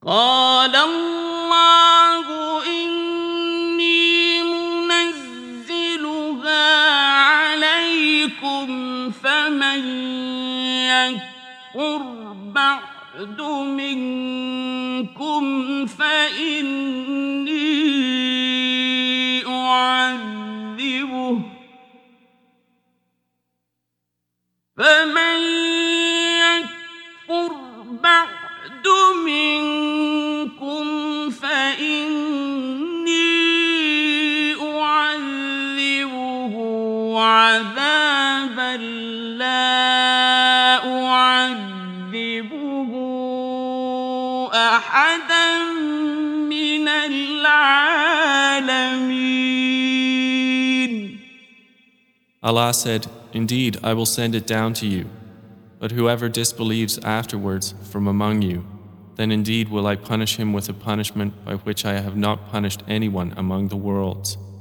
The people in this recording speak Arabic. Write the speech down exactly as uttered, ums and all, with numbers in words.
قال الله إني منزلها عليكم فمن يكفر بعد منكم فإني أعذبه فمن يكفر بعد منكم فإني أعذبه عذابا لا أعذبه أحدا من العالمين. Allah said, "Indeed, I will send it down to you. But whoever disbelieves afterwards from among you, then indeed will I punish him with a punishment by which I have not punished anyone among the worlds.